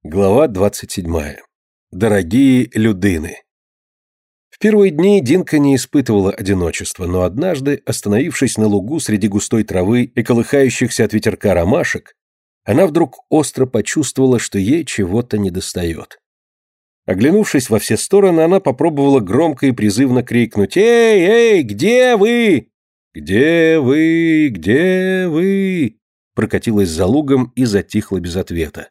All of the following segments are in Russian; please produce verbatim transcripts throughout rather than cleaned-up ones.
Глава двадцать седьмая. Дорогие людыны. В первые дни Динка не испытывала одиночества, но однажды, остановившись на лугу среди густой травы и колыхающихся от ветерка ромашек, она вдруг остро почувствовала, что ей чего-то недостает. Оглянувшись во все стороны, она попробовала громко и призывно крикнуть: «Эй, эй, где вы? Где вы? Где вы?» Прокатилась за лугом и затихла без ответа.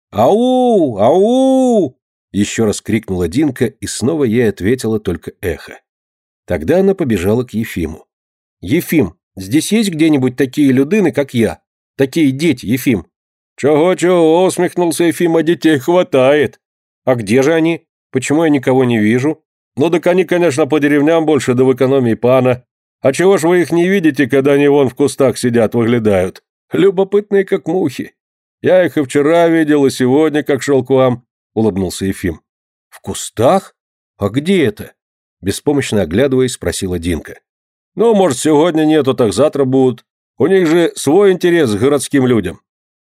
«Ау! Ау!» Еще раз крикнула Динка, и снова ей ответило только эхо. Тогда она побежала к Ефиму. «Ефим, здесь есть где-нибудь такие людыны, как я? Такие дети, Ефим?» «Чего-чего?» — усмехнулся Ефим, — «а детей хватает». «А где же они? Почему я никого не вижу?» «Ну так они, конечно, по деревням больше, да в экономии пана. А чего ж вы их не видите, когда они вон в кустах сидят, выглядают? Любопытные, как мухи. Я их и вчера видел, и сегодня, как шел к вам», — улыбнулся Ефим. «В кустах? А где это?» Беспомощно оглядываясь, спросила Динка. «Ну, может, сегодня нету, так завтра будут. У них же свой интерес к городским людям».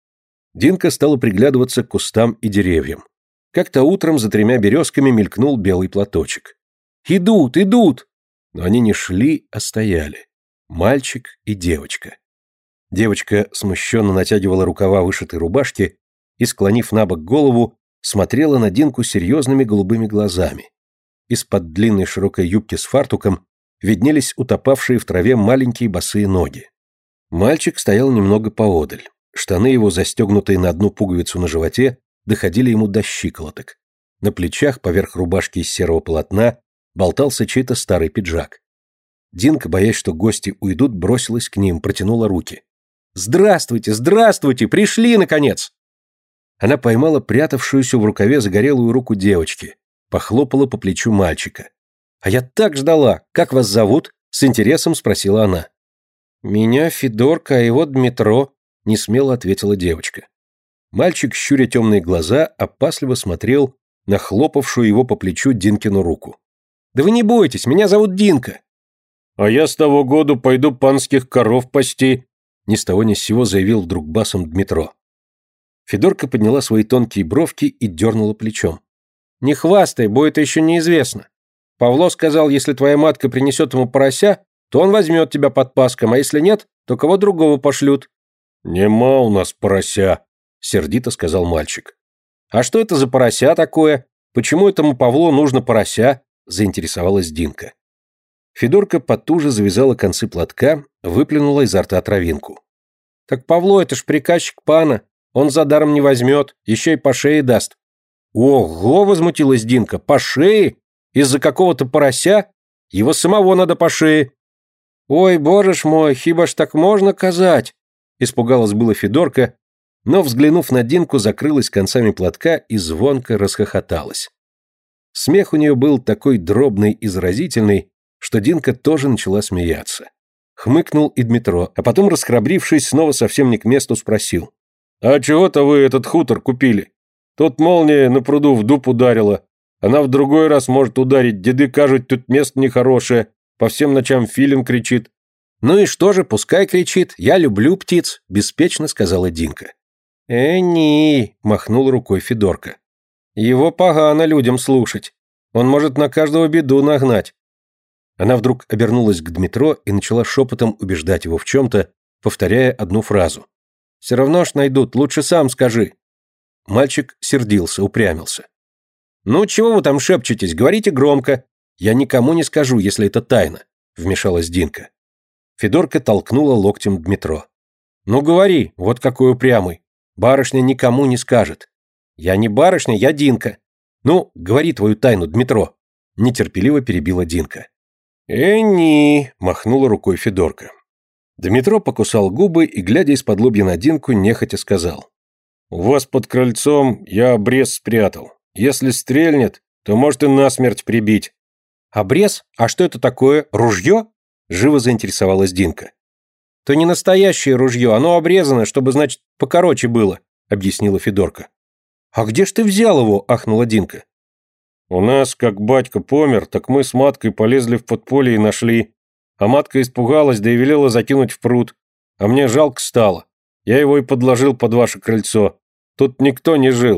Динка стала приглядываться к кустам и деревьям. Как-то утром за тремя березками мелькнул белый платочек. «Идут, идут!» Но они не шли, а стояли. Мальчик и девочка. Девочка смущенно натягивала рукава вышитой рубашки и, склонив на бок голову, смотрела на Динку серьезными голубыми глазами. Из-под длинной широкой юбки с фартуком виднелись утопавшие в траве маленькие босые ноги. Мальчик стоял немного поодаль. Штаны его, застегнутые на одну пуговицу на животе, доходили ему до щиколоток. На плечах, поверх рубашки из серого полотна, болтался чей-то старый пиджак. Динка, боясь, что гости уйдут, бросилась к ним, протянула руки. «Здравствуйте, здравствуйте! Пришли, наконец!» Она поймала прятавшуюся в рукаве загорелую руку девочки, похлопала по плечу мальчика. «А я так ждала! Как вас зовут?» — с интересом спросила она. «Меня Федорка, а его Дмитро», — несмело ответила девочка. Мальчик, щуря темные глаза, опасливо смотрел на хлопавшую его по плечу Динкину руку. «Да вы не бойтесь, меня зовут Динка». «А я с того года пойду панских коров пасти», — ни с того ни с сего заявил вдруг басом Дмитро. Федорка подняла свои тонкие бровки и дернула плечом. «Не хвастай, бо это еще неизвестно. Павло сказал, если твоя матка принесет ему порося, то он возьмет тебя под паском, а если нет, то кого другого пошлют». «Нема у нас порося», — сердито сказал мальчик. «А что это за порося такое? Почему этому Павлу нужно порося?» — заинтересовалась Динка. Федорка потуже завязала концы платка, выплюнула изо рта травинку. «Так Павло, это ж приказчик пана, он за даром не возьмет, еще и по шее даст». «Ого!» — возмутилась Динка. «По шее? Из-за какого-то порося? Его самого надо по шее». «Ой, боже ж мой, хиба ж так можно казать?» Испугалась было Федорка, но, взглянув на Динку, закрылась концами платка и звонко расхохоталась. Смех у нее был такой дробный и заразительный, что Динка тоже начала смеяться. Хмыкнул и Дмитро, а потом, расхрабрившись, снова совсем не к месту спросил. «А чего-то вы этот хутор купили? Тут молния на пруду в дуб ударила. Она в другой раз может ударить, деды кажут, тут место нехорошее, по всем ночам филин кричит». «Ну и что же, пускай кричит, я люблю птиц», — беспечно сказала Динка. «Э, не», — махнул рукой Федорка. «Его погано людям слушать. Он может на каждого беду нагнать». Она вдруг обернулась к Дмитро и начала шепотом убеждать его в чем-то, повторяя одну фразу. «Все равно ж найдут, лучше сам скажи». Мальчик сердился, упрямился. «Ну, чего вы там шепчетесь? Говорите громко. Я никому не скажу, если это тайна», — вмешалась Динка. Федорка толкнула локтем Дмитро. «Ну, говори, вот какой упрямый. Барышня никому не скажет». «Я не барышня, я Динка». «Ну, говори твою тайну, Дмитро», — нетерпеливо перебила Динка. «Э-ни», — махнула рукой Федорка. Дмитро покусал губы и, глядя из-под лобья на Динку, нехотя сказал. «У вас под крыльцом я обрез спрятал. Если стрельнет, то может и насмерть прибить». «Обрез? А что это такое? Ружье?» — живо заинтересовалась Динка. «То не настоящее ружье, оно обрезано, чтобы, значит, покороче было», — объяснила Федорка. «А где ж ты взял его?» — ахнула Динка. «У нас, как батька помер, так мы с маткой полезли в подполье и нашли. А матка испугалась, да и велела закинуть в пруд. А мне жалко стало. Я его и подложил под ваше крыльцо. Тут никто не жил.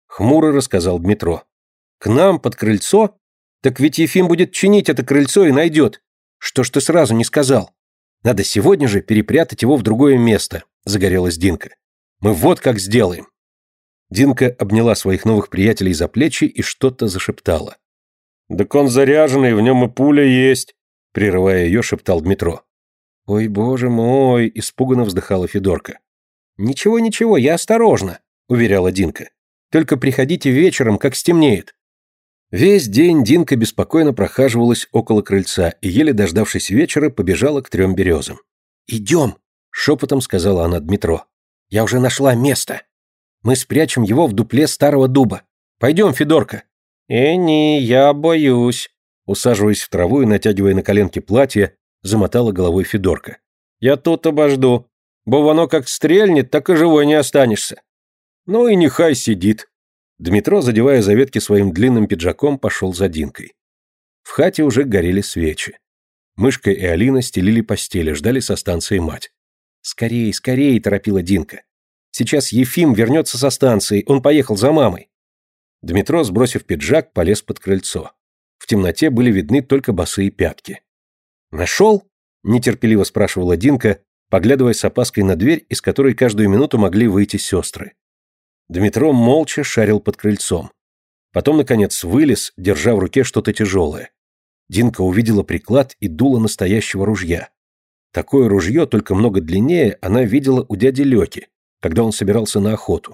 Хмуро рассказал Дмитро. К нам под крыльцо? Так ведь Ефим будет чинить это крыльцо и найдет. Что ж ты сразу не сказал? Надо сегодня же перепрятать его в другое место, загорелась Динка. Мы вот как сделаем. Динка обняла своих новых приятелей за плечи и что-то зашептала. «Так он заряженный, в нем и пуля есть», — прерывая ее, шептал Дмитро. «Ой, боже мой!» — испуганно вздыхала Федорка. «Ничего, ничего, я осторожно», — уверяла Динка. «Только приходите вечером, как стемнеет». Весь день Динка беспокойно прохаживалась около крыльца и, еле дождавшись вечера, побежала к трем березам. «Идем!» — шепотом сказала она Дмитро. «Я уже нашла место. Мы спрячем его в дупле старого дуба. Пойдем, Федорка». «Э, не, я боюсь», — усаживаясь в траву и натягивая на коленки платье, замотала головой Федорка. «Я тут обожду. Бо оно как стрельнет, так и живой не останешься». «Ну и нехай сидит». Дмитро, задевая за ветки своим длинным пиджаком, пошел за Динкой. В хате уже горели свечи. Мышка и Алина стелили постели, ждали со станции мать. «Скорей, скорей!» – торопила Динка. «Сейчас Ефим вернется со станции, он поехал за мамой». Дмитро, сбросив пиджак, полез под крыльцо. В темноте были видны только босые пятки. «Нашел?» – нетерпеливо спрашивала Динка, поглядывая с опаской на дверь, из которой каждую минуту могли выйти сестры. Дмитро молча шарил под крыльцом. Потом, наконец, вылез, держа в руке что-то тяжелое. Динка увидела приклад и дуло настоящего ружья. Такое ружье, только много длиннее, она видела у дяди Лёки, когда он собирался на охоту.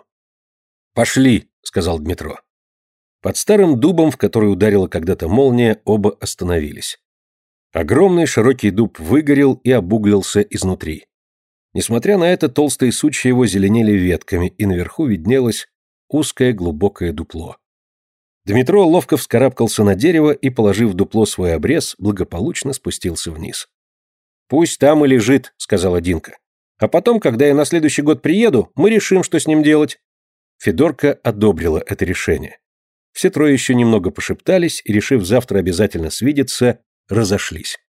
«Пошли», — сказал Дмитро. Под старым дубом, в который ударила когда-то молния, оба остановились. Огромный широкий дуб выгорел и обуглился изнутри. Несмотря на это, толстые сучья его зеленели ветками, и наверху виднелось узкое глубокое дупло. Дмитро ловко вскарабкался на дерево и, положив в дупло свой обрез, благополучно спустился вниз. «Пусть там и лежит», — сказала Динка. «А потом, когда я на следующий год приеду, мы решим, что с ним делать». Федорка одобрила это решение. Все трое еще немного пошептались и, решив завтра обязательно свидеться, разошлись.